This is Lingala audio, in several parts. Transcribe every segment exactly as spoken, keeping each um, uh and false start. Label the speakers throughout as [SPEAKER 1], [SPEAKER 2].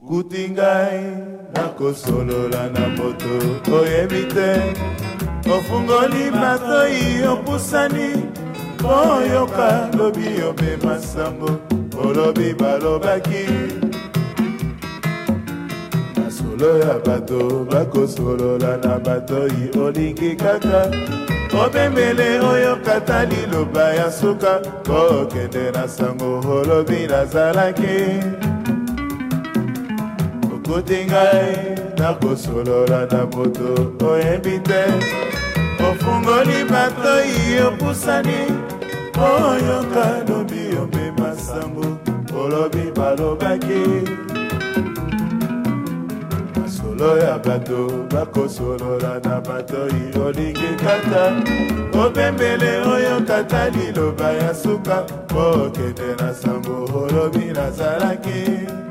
[SPEAKER 1] Kutingai nakosolola na moto oyebi te ofungoli matoi opusani oyoka lobi obe masambo olobi balobaki masolo ya bato bakosolola na batoi olingi kaka obembele oyokata liloba ya suka kokende na sango olobi nazalaki Kutingai nakosolola na moto oyebi te ofungoli batoi opusani oyoka lobi obe masambo olobi balobaki masolo ya bato bakosolola na batoi olingi kaka obembele oyokata liloba ya suka okende na sango olobi nazalaki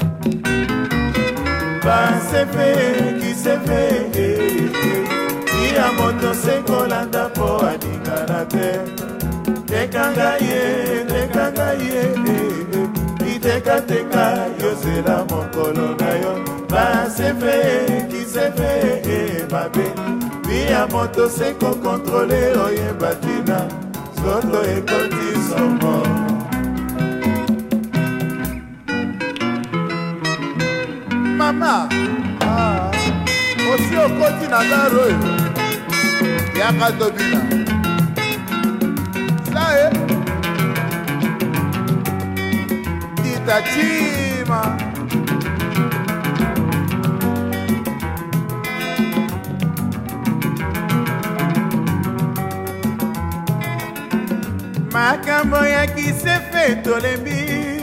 [SPEAKER 1] Basefe qui se fait Si a moto se kolanda po aninga te Tekanga ye, tekanga ye Iteka teka yo se la mokolo na yo Basefe qui se fait Babe Si a moto se ko kontrole oye batina Soto e koti somo Mama, ah, aussi au côté na daro, yaka dobina. Ça est, Itachima. Makambo ya ki se fait tolembi.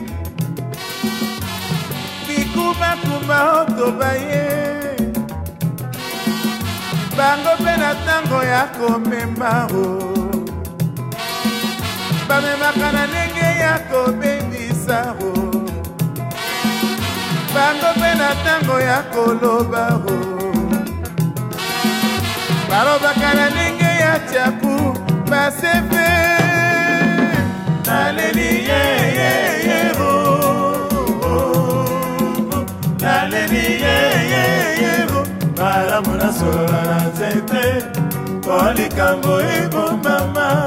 [SPEAKER 1] Kuma kuma otobaye Bango pena tango ya komemba o Bamemaka na nenge ya kobebisa o Bango pena tango ya koloba o Balobaka na nenge ya chaku Basefe Naleli ye ye ye o Naleli ye ye ye go Malamu na sola na zete Polikambo ego mama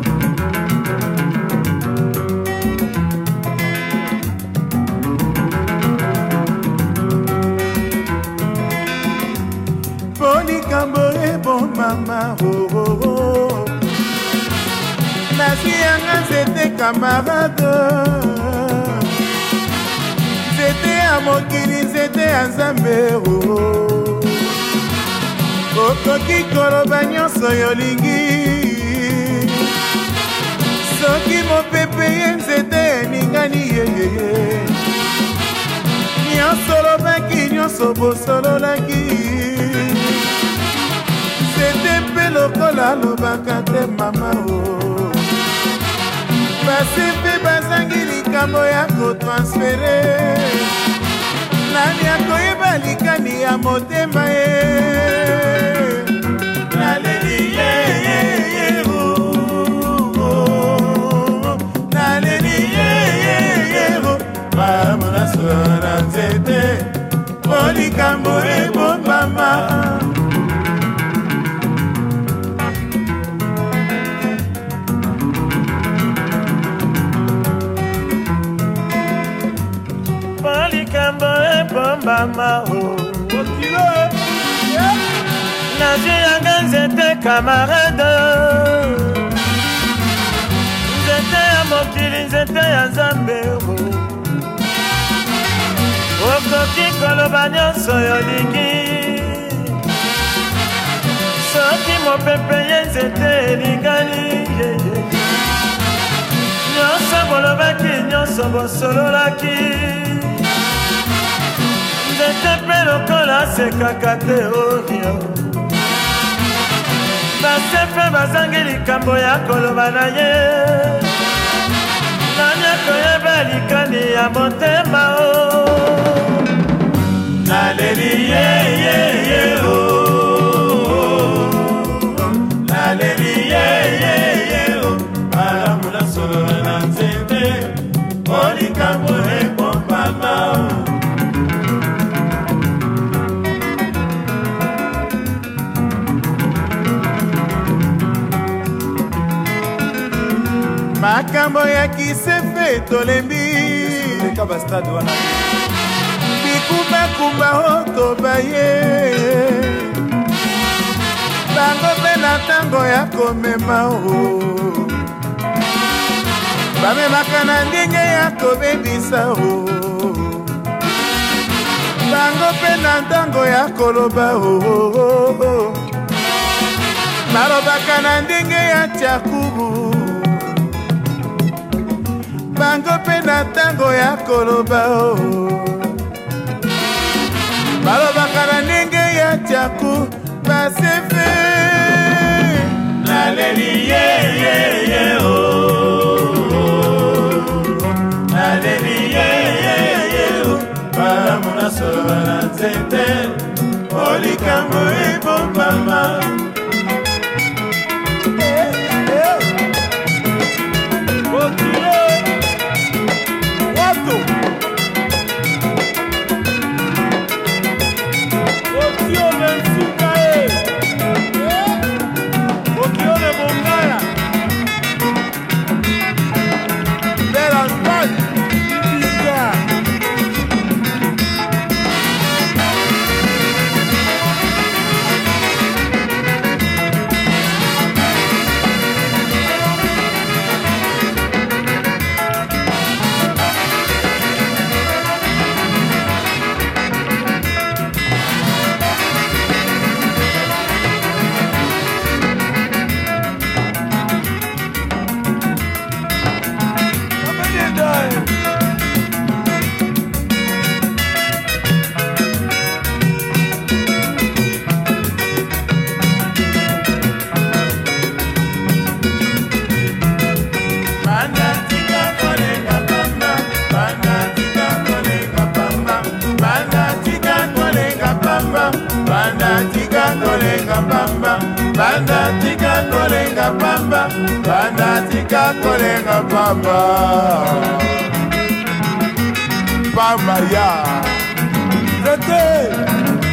[SPEAKER 1] Polikambo ego mama oh oh oh Nasi yanga zete camarade Zete a mokili, zete a Nzambe Okoki koloba nyonso yolingi Soki mopepe ye nzete eningani yeyeye Nyonso lobaki, nyonso bosololaki Zete mpe lokola lobaka te mama o Basi mpe bazangi likambo ya kotransfere Nani akoyeba likani ya motema ye Naleli ye ye ye o Naleli ye ye ye o Malamu na sola na nzete O likambo ebo mama Mama oh Nazi yanga nzete camarade Nzete ya mokili nzete ya Nzambe Okoki koloba nyonso yolingi Soki mopepe ye nzete elingani Nyonso bolobaki nyonso bosololaki Nzete pe lokola sekaka te oyo Basefe bazangi likambo ya koloba na ye Nani akoyeba likani ya motema o Naleli ye ye ye o Naleli ye ye ye o Malamu na solo na nzete O likambo e mama makambo ya kisefe tolembi bikumbakumba o tobaye bango mpe na ntango ya komema o bamemaka na ndenge ya kobebisa o bango mpe na ntango ya koloba o balobaka na ndenge ya tyakubu bango mpe na ntango ya koloba o balobaka na ndenge ya tyaku basefe naleli yeyeye o naleli yeyeye o balamu na soloba na nzete olikambo ebombama Banda tika kolenga pamba, banda tika kolenga pamba, pamba ya. Zete.